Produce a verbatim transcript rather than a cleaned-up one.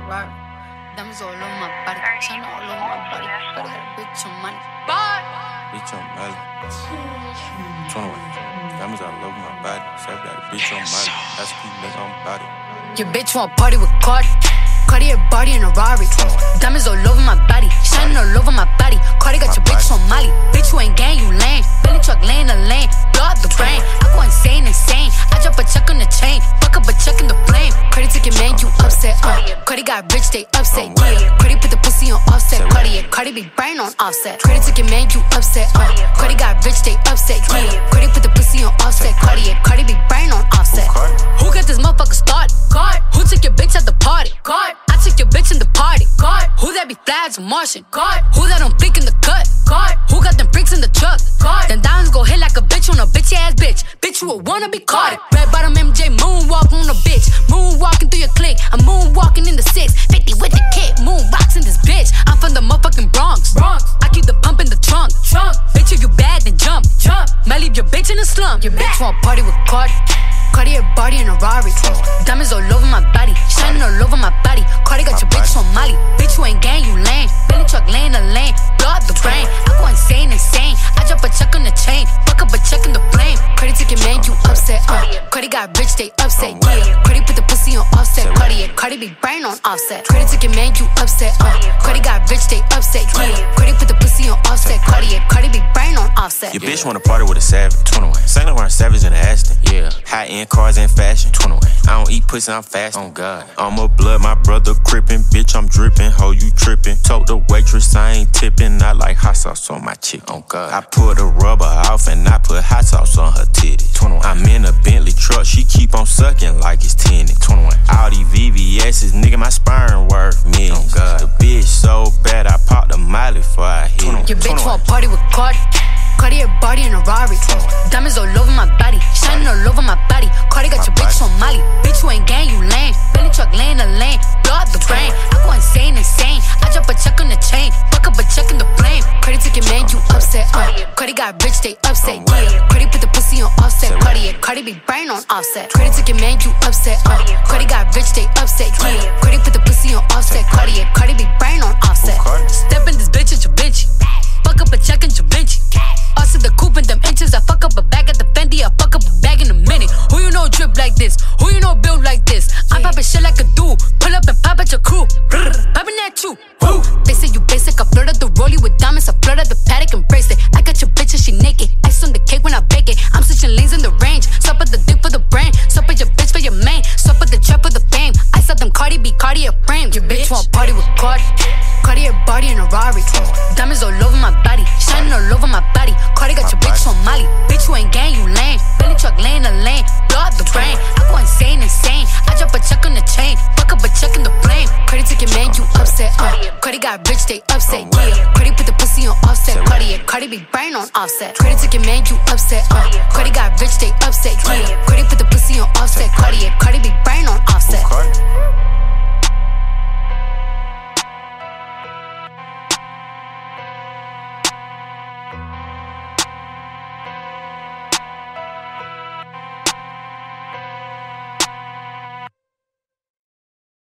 Ferrari. Diamonds all over my body, China all over my body. But I got a bitch on money. Bye. Bitch on Molly. twenty-one. Diamonds all over my body. So I got a bitch on Molly. That's a bitch on body. Your bitch want party with Cardi. Cardi a body in a Rari. Diamonds all over my body, shining all over my body. Cardi got your bitch on Molly. Bitch, you ain't gang, you lame. Billy truck laying the lane, blow out the brain. I go insane, insane. I drop a check on the chain, fuck up a check in the flame. Cardi took your man, you upset. Uh, Cardi got rich, they upset. Yeah, Cardi put the pussy on offset. Cardi, yeah, Cardi be brain on offset. Cardi took your man, you upset. Uh, Cardi got rich, they upset. Yeah, Cardi put the pussy on offset. Cardi, yeah, Cardi be brain on offset. Who got this motherfucker started? God. Who took your bitch at the party? God. I took your bitch in the party. God. Who that be fly as a Martian? God. Who that don't flick in the cut? God. Who got them freaks in the truck? God. Then diamonds go hit like a bitch on a bitch ass bitch. Bitch, you a wanna be caught. Red bottom M J moonwalk on a bitch. Moonwalking through your clique. I'm moonwalking in the six fifty with the kid. Moonboxing this bitch. I'm from the motherfucking Bronx. Bronx. I keep the pump in the trunk. Trunk. Bitch, if you bad, then jump. Jump. Might leave your bitch in the slump. Your bitch want party with Cardi. Cardi a body in a Rari. Diamonds all over my body, shining all over my body. Cardi got your bitch on Molly. Bitch, you ain't gang, you lame. Billy truck laying the lane, blow out the brain. I go insane, insane. I drop a check on the chain, fuck up a check in the flame. Cardi took your man, you upset. Uh, Cardi got rich, they upset. Yeah, Cardi put the pussy on offset. Cardi, yeah, Cardi be brain on offset. Cardi took your man, you upset. Uh, Cardi got rich, they upset. Yeah, Cardi put the pussy on offset. Cardi, yeah, Cardi be brain on offset. Your bitch wanna party with a savage. twenty-one. Saint Laurent Savage in the Aston. Yeah. High end cars and fashion. twenty-one. I don't eat pussy, I'm fast. Oh God. I'm a blood, my brother crippin'. Bitch, I'm drippin'. Ho, you trippin'. Told the waitress I ain't tippin'. I like hot sauce on my chick. Oh God. I pulled the rubber off and I put hot sauce on her titty. twenty-one. I'm in a Bentley truck. She keep on sucking like it's tinted. twenty-one. All these V V S's, nigga, my sperm worth millions. Oh God. The bitch so bad, I popped a Miley before I hit it. Your bitch want party with Cardi. Cardi a body in a Rari. Diamonds all over my body, shining all over my body. Cardi got your bitch on Molly. Bitch, you ain't gang, you lame. Billy truck laying the lane, blow out the brain. I go insane, insane. I drop a check on the chain, fuck up a check in the flame. Cardi took your man, you upset. Uh, Cardi got rich, they upset. Yeah, Cardi put the pussy on offset. Cardi, yeah, Cardi be brain on offset. Cardi took your man, you upset. Uh, Cardi got rich, they upset. Yeah, Cardi put the pussy on offset. Cardi, yeah, Cardi be brain on offset. Step in this bitch at your bitch. Fuck up a check in your bitch. Us in the coupe in them inches. I fuck up a bag at the Fendi. I fuck up a bag in a minute. Who you know drip like this? Who you know build like this? I'm poppin' shit like a dude. Pull up and pop at your crew. Poppin' at you. Woo. They say you basic. I flirt at the rollie with diamonds. I flirt at the paddock and bracelet. I got your bitch and she naked. Ice on the cake when I bake it. I'm switching lanes in the range. Sup at the dick for the brain. Sup at your bitch for your main. Sup at the trap for the fame. I saw them Cardi be Cardi a frame. Your bitch want party with Cardi. Cardi a body in a Rari. Diamonds all over my body, shining all over my body. Cardi got your bitch on Molly. Bitch, you ain't gang, you lame. Billy truck laying the lane, blow out the brain. I go insane, insane. I drop a check on the chain, fuck up a check in the flame. Cardi took your man, you upset. Uh, Cardi got rich, they upset. Yeah, Cardi put the pussy on offset. Cardi, yeah, Cardi be brain on offset. Cardi took your man, you upset. Uh, Cardi got rich, they upset. Yeah, Cardi put the pussy on offset. Cardi, yeah, Cardi be brain on offset.